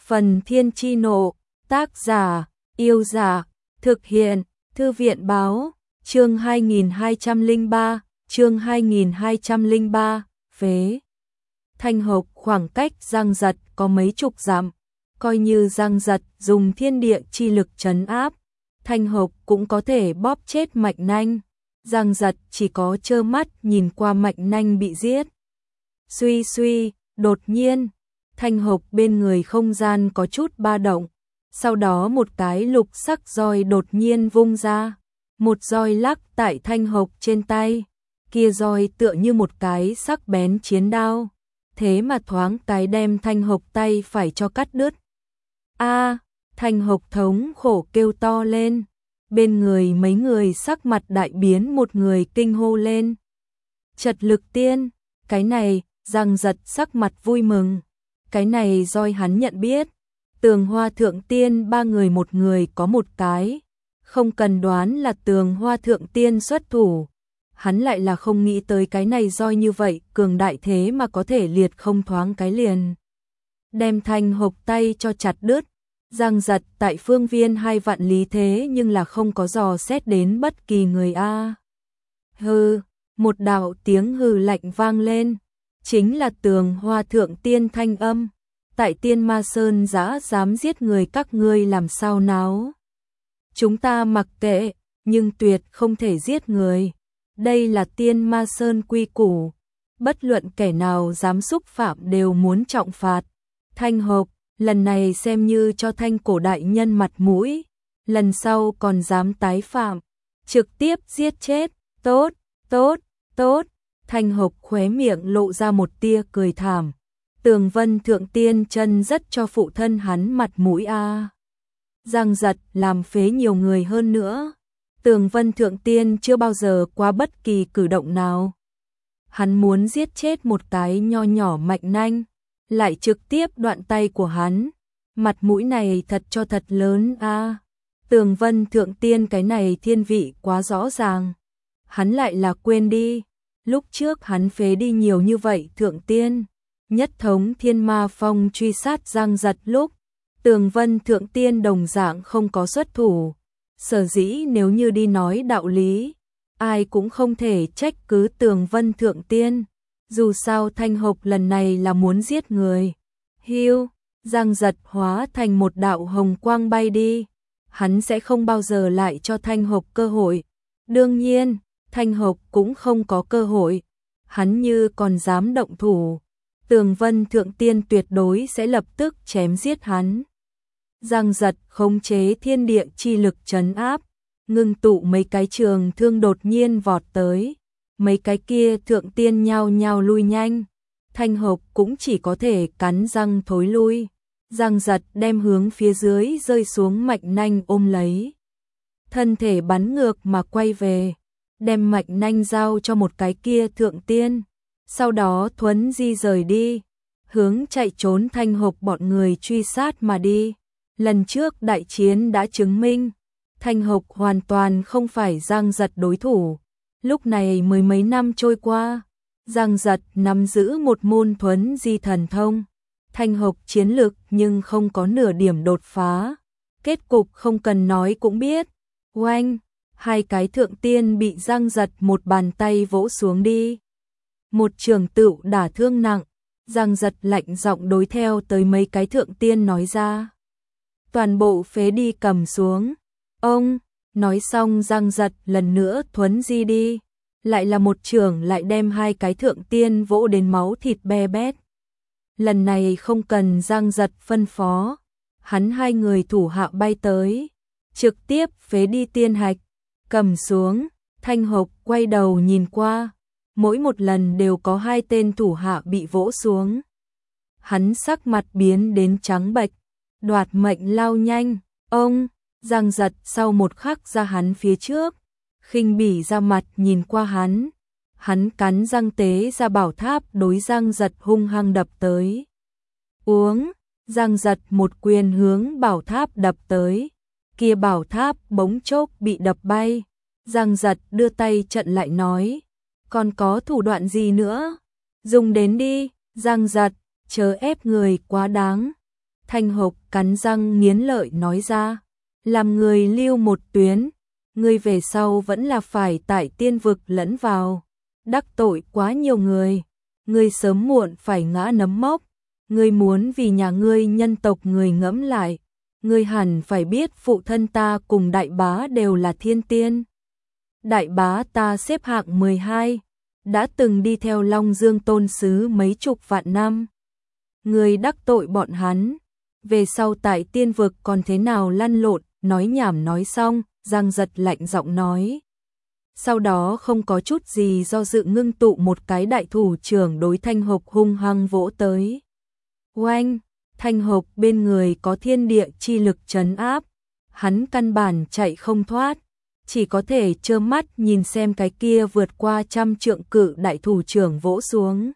Phần Thiên Chi Nộ, tác giả, Yêu Giả, thực hiện, Thư viện Báo, chương 2203, phế. Thanh Hộc khoảng cách Giang Giật có mấy chục dặm, coi như Giang Giật dùng thiên địa chi lực trấn áp, Thanh Hộc cũng có thể bóp chết Mạch Nanh. Giang Giật chỉ có trơ mắt nhìn qua Mạch Nanh bị giết. Suy suy, đột nhiên, Thanh Hộc bên người không gian có chút ba động, sau đó một cái lục sắc roi đột nhiên vung ra, một roi lắc tại Thanh Hộc trên tay, kia roi tựa như một cái sắc bén chiến đao, thế mà thoáng cái đem Thanh Hộc tay phải cho cắt đứt. A, Thanh Hộc thống khổ kêu to lên, bên người mấy người sắc mặt đại biến, một người kinh hô lên. Trật lực tiên, cái này, Giang Giật sắc mặt vui mừng, cái này roi hắn nhận biết, Tường Hoa Thượng Tiên ba người một người có một cái, không cần đoán là Tường Hoa Thượng Tiên xuất thủ. Hắn lại là không nghĩ tới cái này roi như vậy, cường đại thế mà có thể liệt không thoáng cái liền đem Thanh Hộc tay cho chặt đứt. Giang Giật tại phương viên 2 vạn lý thế nhưng là không có dò xét đến bất kỳ người a. Hừ, một đạo tiếng hừ lạnh vang lên, chính là Tường Hoa Thượng Tiên thanh âm. Tại Tiên Ma Sơn dám giết người các ngươi làm sao náo? Chúng ta mặc kệ, nhưng tuyệt không thể giết người. Đây là Tiên Ma Sơn quy củ, bất luận kẻ nào dám xúc phạm đều muốn trọng phạt. Thanh Hộc, lần này xem như cho Thanh cổ đại nhân mặt mũi, lần sau còn dám tái phạm, trực tiếp giết chết. Tốt, tốt, tốt. Thanh Hộc khóe miệng lộ ra một tia cười thảm. Tường Vân Thượng Tiên chân rất cho phụ thân hắn mặt mũi a. Giang Giật làm phế nhiều người hơn nữa, Tường Vân Thượng Tiên chưa bao giờ qua bất kỳ cử động nào. Hắn muốn giết chết một cái nho nhỏ Mạch Nanh, lại trực tiếp đoạn tay của hắn. Mặt mũi này thật cho thật lớn a. Tường Vân Thượng Tiên cái này thiên vị quá rõ ràng. Hắn lại là quên đi, lúc trước hắn phế đi nhiều như vậy Thượng Tiên. Nhất thống Thiên Ma Phong truy sát Giang Giật lúc, Tường Vân Thượng Tiên đồng dạng không có xuất thủ. Sở dĩ nếu như đi nói đạo lý, ai cũng không thể trách cứ Tường Vân Thượng Tiên. Dù sao Thanh Hộc lần này là muốn giết người. Hiu, Giang Giật hóa thành một đạo hồng quang bay đi. Hắn sẽ không bao giờ lại cho Thanh Hộc cơ hội. Đương nhiên, Thanh Hộc cũng không có cơ hội. Hắn như còn dám động thủ, Tường Vân Thượng Tiên tuyệt đối sẽ lập tức chém giết hắn. Giang Giật khống chế thiên địa chi lực trấn áp, ngưng tụ mấy cái trường thương đột nhiên vọt tới. Mấy cái kia Thượng Tiên nhao nhao lui nhanh. Thanh Hộc cũng chỉ có thể cắn răng thối lui. Giang Giật đem hướng phía dưới rơi xuống Mạch Nanh ôm lấy. Thân thể bắn ngược mà quay về, đem Mạch Nanh giao cho một cái kia Thượng Tiên. Sau đó thuấn di rời đi, hướng chạy trốn Thanh Hộc bọn người truy sát mà đi. Lần trước đại chiến đã chứng minh, Thanh Hộc hoàn toàn không phải Giang Giật đối thủ. Lúc này mười mấy năm trôi qua, Giang Giật nắm giữ một môn thuấn di thần thông. Thanh Hộc chiến lực nhưng không có nửa điểm đột phá. Kết cục không cần nói cũng biết. Oanh, 2 cái Thượng Tiên bị Giang Giật một bàn tay vỗ xuống đi. Một trường tựu đả thương nặng. Giang Giật lạnh giọng đối theo tới mấy cái Thượng Tiên nói ra. Toàn bộ phế đi cầm xuống. Ông, nói xong Giang Giật lần nữa thuấn di đi. Lại là một trường lại đem 2 cái Thượng Tiên vỗ đến máu thịt be bét. Lần này không cần Giang Giật phân phó. Hắn 2 người thủ hạ bay tới, trực tiếp phế đi tiên hạch. Cầm xuống, Thanh Hộc quay đầu nhìn qua. Mỗi một lần đều có 2 tên thủ hạ bị vỗ xuống. Hắn sắc mặt biến đến trắng bệch, đoạt mệnh lao nhanh. Ông, Giang Giật sau một khắc ra hắn phía trước, khinh bỉ ra mặt nhìn qua hắn. Hắn cắn răng tế ra bảo tháp đối Giang Giật hung hăng đập tới. Uống, Giang Giật một quyền hướng bảo tháp đập tới. Kia bảo tháp bỗng chốc bị đập bay. Giang Giật đưa tay chặn lại nói. Còn có thủ đoạn gì nữa? Dùng đến đi, Giang Giật, chớ ép người quá đáng. Thanh Hộc cắn răng nghiến lợi nói ra, làm người lưu một tuyến, ngươi về sau vẫn là phải tại tiên vực lẫn vào, đắc tội quá nhiều người, ngươi sớm muộn phải ngã nấm mốc, ngươi muốn vì nhà ngươi nhân tộc người ngẫm lại, ngươi hẳn phải biết phụ thân ta cùng đại bá đều là thiên tiên. Đại bá ta xếp hạng 12, đã từng đi theo Long Dương tôn sứ mấy chục vạn năm. Ngươi đắc tội bọn hắn, về sau tại tiên vực còn thế nào lăn lộn, nói nhảm nói xong, Giang Giật lạnh giọng nói. Sau đó không có chút gì do dự ngưng tụ một cái đại thủ trưởng đối Thanh Hộc hung hăng vỗ tới. Oanh, Thanh Hộc bên người có thiên địa chi lực trấn áp, hắn căn bản chạy không thoát, chỉ có thể trơ mắt nhìn xem cái kia vượt qua 100 trượng cự đại thủ trưởng vỗ xuống.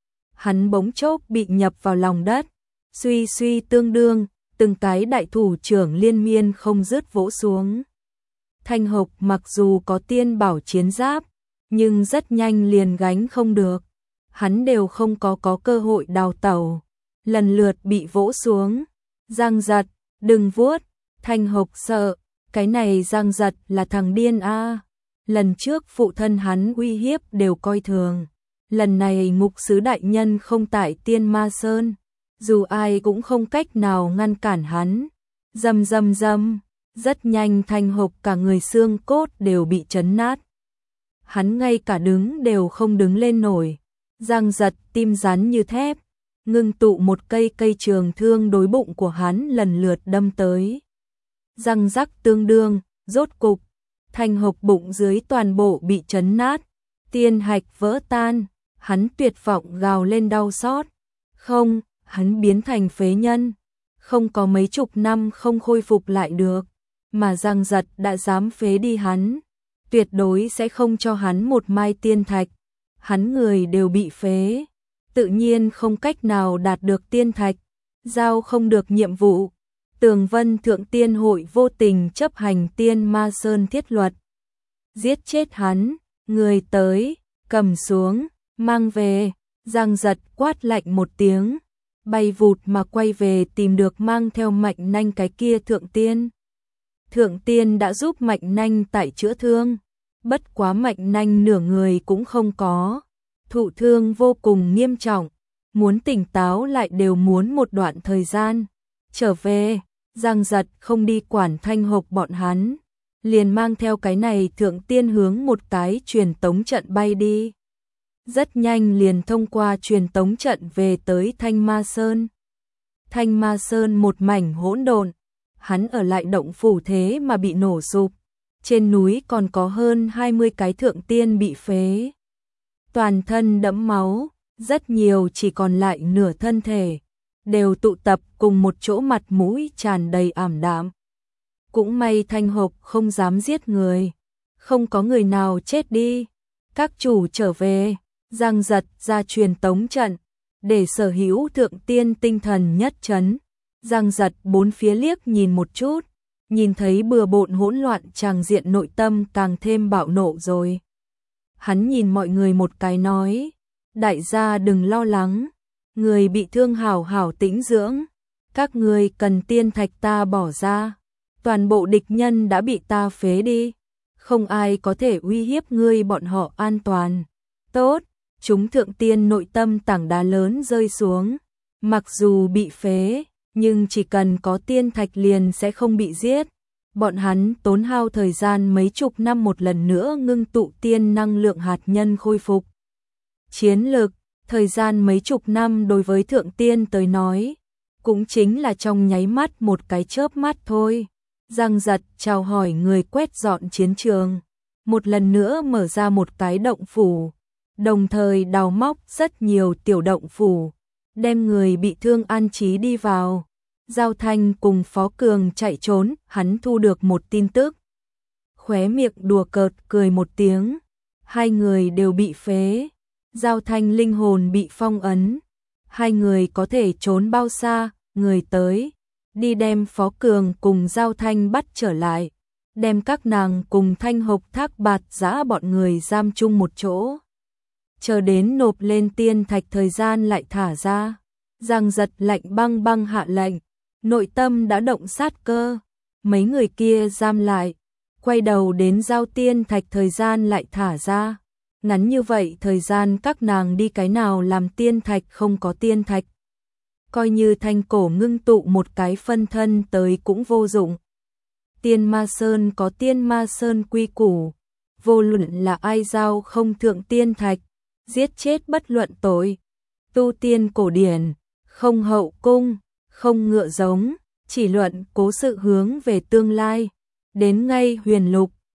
Hắn bỗng chốc bị nhập vào lòng đất, suy suy tương đương, từng cái đại thủ trưởng liên miên không dứt vỗ xuống. Thanh Hộc mặc dù có tiên bảo chiến giáp, nhưng rất nhanh liền gánh không được. Hắn đều không có cơ hội đào tẩu, lần lượt bị vỗ xuống. Giang Giật, đừng vuốt, Thanh Hộc sợ, cái này Giang Giật là thằng điên a. Lần trước phụ thân hắn uy hiếp đều coi thường, lần này ngục sứ đại nhân không tại Tiên Ma Sơn, dù ai cũng không cách nào ngăn cản hắn. Rầm rầm rầm, rất nhanh Thanh Hộc cả người xương cốt đều bị chấn nát. Hắn ngay cả đứng đều không đứng lên nổi. Giang Giật tim rắn như thép, ngưng tụ một cây trường thương đối bụng của hắn lần lượt đâm tới. Răng rắc tương đương, rốt cục, Thanh Hộc bụng dưới toàn bộ bị chấn nát, tiên hạch vỡ tan, hắn tuyệt vọng gào lên đau xót. Không, hắn biến thành phế nhân, không có mấy chục năm không khôi phục lại được, mà Giang Giật đã dám phế đi hắn, tuyệt đối sẽ không cho hắn một mai tiên thạch. Hắn người đều bị phế, tự nhiên không cách nào đạt được tiên thạch, giao không được nhiệm vụ. Tường Vân Thượng Tiên Hội vô tình chấp hành Tiên Ma Sơn thiết luật, giết chết hắn, người tới, cầm xuống, mang về. Giang Giật quát lạnh một tiếng, bay vụt mà quay về tìm được mang theo Mạnh Nanh cái kia Thượng Tiên. Thượng Tiên đã giúp Mạnh Nanh tại chữa thương, bất quá Mạnh Nanh nửa người cũng không có, thụ thương vô cùng nghiêm trọng, muốn tỉnh táo lại đều muốn một đoạn thời gian. Trở về, Giang Giật không đi quản Thanh Hộc bọn hắn, liền mang theo cái này Thượng Tiên hướng một cái truyền tống trận bay đi. Rất nhanh liền thông qua truyền tống trận về tới Thanh Ma Sơn. Thanh Ma Sơn một mảnh hỗn độn, hắn ở lại động phủ thế mà bị nổ sụp. Trên núi còn có hơn 20 cái Thượng Tiên bị phế, toàn thân đẫm máu, rất nhiều chỉ còn lại nửa thân thể, đều tụ tập cùng một chỗ, mặt mũi tràn đầy ảm đạm. Cũng may Thanh Hộc không dám giết người, không có người nào chết đi. Các chủ trở về, Giang Giật ra truyền tống trận, để sở hữu Thượng Tiên tinh thần nhất trấn. Giang Giật bốn phía liếc nhìn một chút, nhìn thấy bừa bộn hỗn loạn tràng diện, nội tâm càng thêm bạo nộ rồi. Hắn nhìn mọi người một cái nói, đại gia đừng lo lắng, người bị thương hảo hảo tĩnh dưỡng, các người cần tiên thạch ta bỏ ra, toàn bộ địch nhân đã bị ta phế đi, không ai có thể uy hiếp ngươi bọn họ an toàn. Tốt, chúng Thượng Tiên nội tâm tảng đá lớn rơi xuống, mặc dù bị phế, nhưng chỉ cần có tiên thạch liền sẽ không bị giết. Bọn hắn tốn hao thời gian mấy chục năm một lần nữa ngưng tụ tiên năng lượng hạt nhân khôi phục chiến lực, thời gian mấy chục năm đối với Thượng Tiên tới nói, cũng chính là trong nháy mắt một cái chớp mắt thôi. Giang Giật chào hỏi người quét dọn chiến trường, một lần nữa mở ra một cái động phủ, đồng thời đào móc rất nhiều tiểu động phủ, đem người bị thương an trí đi vào. Giao Thanh cùng Phó Cường chạy trốn, hắn thu được một tin tức, khóe miệng đùa cợt cười một tiếng, hai người đều bị phế. Giao Thanh linh hồn bị phong ấn, hai người có thể trốn bao xa, người tới, đi đem Phó Cường cùng Giao Thanh bắt trở lại, đem các nàng cùng Thanh Hộc Thác Bạt Giã bọn người giam chung một chỗ. Chờ đến nộp lên tiên thạch thời gian lại thả ra. Giang Giật lạnh băng băng hạ lệnh, nội tâm đã động sát cơ, mấy người kia giam lại, quay đầu đến giao tiên thạch thời gian lại thả ra. Ngắn như vậy thời gian các nàng đi cái nào làm tiên thạch không có tiên thạch. Coi như Thanh Cổ ngưng tụ một cái phân thân tới cũng vô dụng. Tiên Ma Sơn có Tiên Ma Sơn quy củ, vô luận là ai giao không thượng tiên thạch, giết chết bất luận tội. Tu tiên cổ điển, không hậu cung, không ngựa giống, chỉ luận cố sự hướng về tương lai. Đến ngay huyền lục,